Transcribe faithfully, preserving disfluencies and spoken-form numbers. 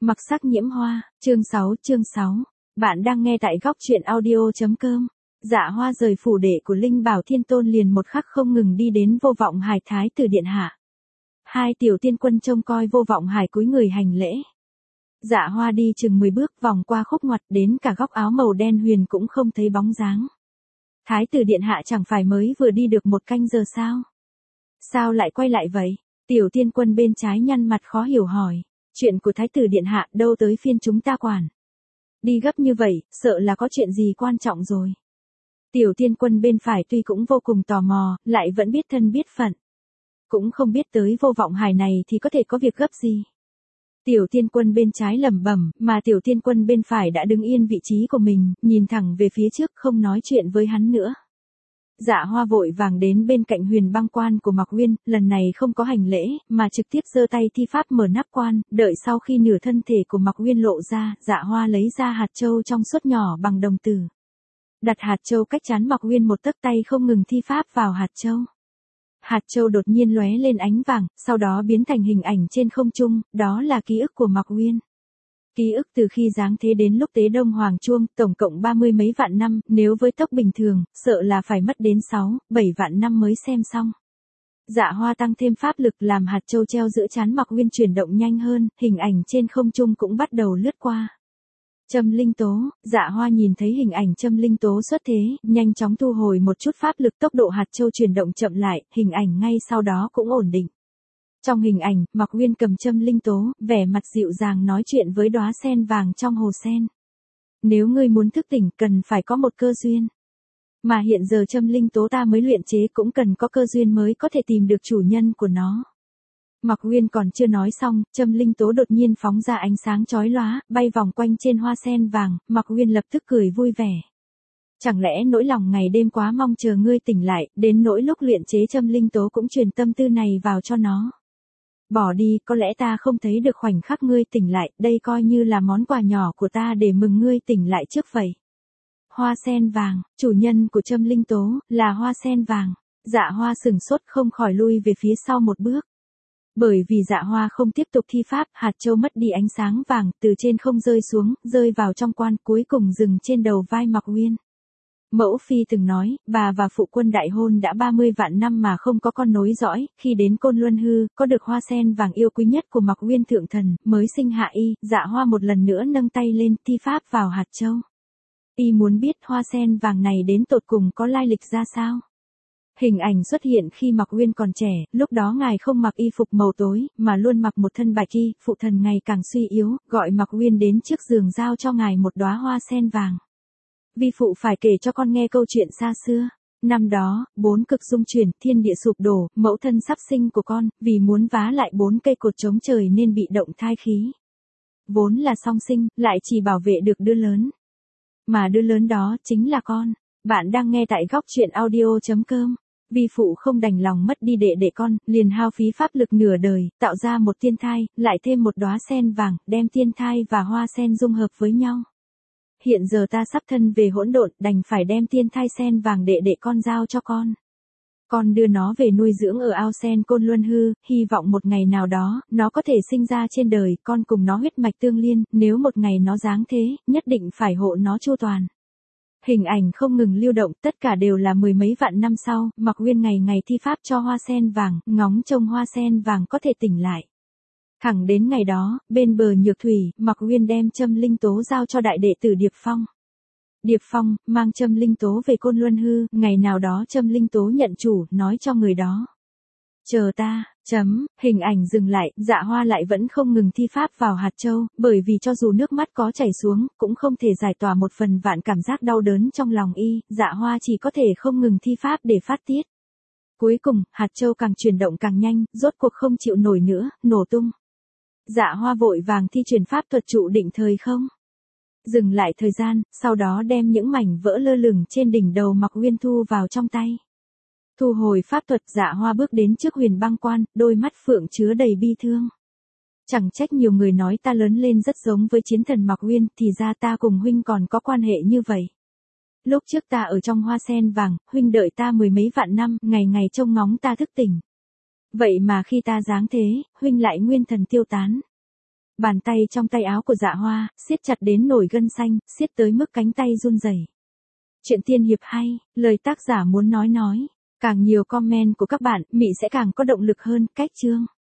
Mặc sắc nhiễm hoa, chương sáu, chương sáu. Bạn đang nghe tại góc truyện audio.com. Dạ Hoa rời phủ đệ của Linh Bảo Thiên Tôn liền một khắc không ngừng đi đến Vô Vọng Hải Thái tử điện hạ. Hai tiểu tiên quân trông coi Vô Vọng Hải cúi người hành lễ. Dạ Hoa đi chừng mười bước vòng qua khúc ngoặt đến cả góc áo màu đen huyền cũng không thấy bóng dáng. Thái tử điện hạ chẳng phải mới vừa đi được một canh giờ sao? Sao lại quay lại vậy? Tiểu tiên quân bên trái nhăn mặt khó hiểu hỏi. Chuyện của thái tử điện hạ đâu tới phiên chúng ta quản. Đi gấp như vậy, sợ là có chuyện gì quan trọng rồi. Tiểu tiên quân bên phải tuy cũng vô cùng tò mò, lại vẫn biết thân biết phận. Cũng không biết tới Vô Vọng Hải này thì có thể có việc gấp gì. Tiểu tiên quân bên trái lẩm bẩm, mà tiểu tiên quân bên phải đã đứng yên vị trí của mình, nhìn thẳng về phía trước không nói chuyện với hắn nữa. Dạ Hoa vội vàng đến bên cạnh huyền băng quan của Mạc Uyên, lần này không có hành lễ, mà trực tiếp giơ tay thi pháp mở nắp quan, đợi sau khi nửa thân thể của Mạc Uyên lộ ra, Dạ Hoa lấy ra hạt châu trong suốt nhỏ bằng đồng tử. Đặt hạt châu cách trán Mạc Uyên một tấc tay không ngừng thi pháp vào hạt châu. Hạt châu đột nhiên lóe lên ánh vàng, sau đó biến thành hình ảnh trên không trung, đó là ký ức của Mạc Uyên. Ký ức từ khi giáng thế đến lúc tế Đông Hoàng Chuông, tổng cộng ba mươi mấy vạn năm, nếu với tốc bình thường, sợ là phải mất đến sáu, bảy vạn năm mới xem xong. Dạ Hoa tăng thêm pháp lực làm hạt châu treo giữa trán Mạc Uyên chuyển động nhanh hơn, hình ảnh trên không trung cũng bắt đầu lướt qua. Châm linh tố, Dạ Hoa nhìn thấy hình ảnh châm linh tố xuất thế, nhanh chóng thu hồi một chút pháp lực, tốc độ hạt châu chuyển động chậm lại, hình ảnh ngay sau đó cũng ổn định. Trong hình ảnh, Mạc Uyên cầm châm linh tố, vẻ mặt dịu dàng nói chuyện với đóa sen vàng trong hồ sen. Nếu ngươi muốn thức tỉnh, cần phải có một cơ duyên. Mà hiện giờ châm linh tố ta mới luyện chế cũng cần có cơ duyên mới có thể tìm được chủ nhân của nó. Mạc Uyên còn chưa nói xong, châm linh tố đột nhiên phóng ra ánh sáng chói lóa, bay vòng quanh trên hoa sen vàng, Mạc Uyên lập tức cười vui vẻ. Chẳng lẽ nỗi lòng ngày đêm quá mong chờ ngươi tỉnh lại, đến nỗi lúc luyện chế châm linh tố cũng truyền tâm tư này vào cho nó. Bỏ đi, có lẽ ta không thấy được khoảnh khắc ngươi tỉnh lại, đây coi như là món quà nhỏ của ta để mừng ngươi tỉnh lại trước vậy. Hoa sen vàng, chủ nhân của châm linh tố, là hoa sen vàng. Dạ Hoa sừng sốt không khỏi lui về phía sau một bước. Bởi vì Dạ Hoa không tiếp tục thi pháp, hạt châu mất đi ánh sáng vàng, từ trên không rơi xuống, rơi vào trong quan, cuối cùng dừng trên đầu vai Mạc Uyên. Mẫu phi từng nói, bà và phụ quân đại hôn đã ba mươi vạn năm mà không có con nối dõi, khi đến Côn Luân Hư, có được hoa sen vàng yêu quý nhất của Mạc Uyên thượng thần, mới sinh hạ y. Dạ Hoa một lần nữa nâng tay lên, thi pháp vào hạt châu. Y muốn biết hoa sen vàng này đến tột cùng có lai lịch ra sao. Hình ảnh xuất hiện khi Mạc Uyên còn trẻ, lúc đó ngài không mặc y phục màu tối, mà luôn mặc một thân bạch y, phụ thần ngày càng suy yếu, gọi Mạc Uyên đến trước giường giao cho ngài một đóa hoa sen vàng. Vi phụ phải kể cho con nghe câu chuyện xa xưa. Năm đó, bốn cực dung chuyển, thiên địa sụp đổ, mẫu thân sắp sinh của con, vì muốn vá lại bốn cây cột chống trời nên bị động thai khí. Vốn là song sinh, lại chỉ bảo vệ được đứa lớn. Mà đứa lớn đó, chính là con. Bạn đang nghe tại góc truyện audio.com. Vi phụ không đành lòng mất đi đệ đệ con, liền hao phí pháp lực nửa đời, tạo ra một tiên thai, lại thêm một đóa sen vàng, đem tiên thai và hoa sen dung hợp với nhau. Hiện giờ ta sắp thân về hỗn độn, đành phải đem tiên thai sen vàng đệ đệ con giao cho con. Con đưa nó về nuôi dưỡng ở ao sen Côn Luân Hư, hy vọng một ngày nào đó, nó có thể sinh ra trên đời, con cùng nó huyết mạch tương liên, nếu một ngày nó giáng thế, nhất định phải hộ nó chu toàn. Hình ảnh không ngừng lưu động, tất cả đều là mười mấy vạn năm sau, Mạc Uyên ngày ngày thi pháp cho hoa sen vàng, ngóng trông hoa sen vàng có thể tỉnh lại. Thẳng đến ngày đó, bên bờ Nhược Thủy, Mạc Uyên đem châm linh tố giao cho đại đệ tử Điệp Phong. Điệp Phong, mang châm linh tố về Côn Luân Hư, ngày nào đó châm linh tố nhận chủ, nói cho người đó. Chờ ta, chấm, hình ảnh dừng lại, Dạ Hoa lại vẫn không ngừng thi pháp vào hạt châu, bởi vì cho dù nước mắt có chảy xuống, cũng không thể giải tỏa một phần vạn cảm giác đau đớn trong lòng y, Dạ Hoa chỉ có thể không ngừng thi pháp để phát tiết. Cuối cùng, hạt châu càng chuyển động càng nhanh, rốt cuộc không chịu nổi nữa, nổ tung. Dạ Hoa vội vàng thi chuyển pháp thuật trụ định thời không. Dừng lại thời gian, sau đó đem những mảnh vỡ lơ lửng trên đỉnh đầu Mạc Uyên thu vào trong tay. Thu hồi pháp thuật, Dạ Hoa bước đến trước huyền băng quan, đôi mắt phượng chứa đầy bi thương. Chẳng trách nhiều người nói ta lớn lên rất giống với chiến thần Mạc Uyên, thì ra ta cùng huynh còn có quan hệ như vậy. Lúc trước ta ở trong hoa sen vàng, huynh đợi ta mười mấy vạn năm, ngày ngày trông ngóng ta thức tỉnh. Vậy mà khi ta giáng thế, huynh lại nguyên thần tiêu tán. Bàn tay trong tay áo của Dạ Hoa, siết chặt đến nổi gân xanh, siết tới mức cánh tay run rẩy. Chuyện tiên hiệp hay, lời tác giả muốn nói nói. Càng nhiều comment của các bạn, Mị sẽ càng có động lực hơn. Cách chương.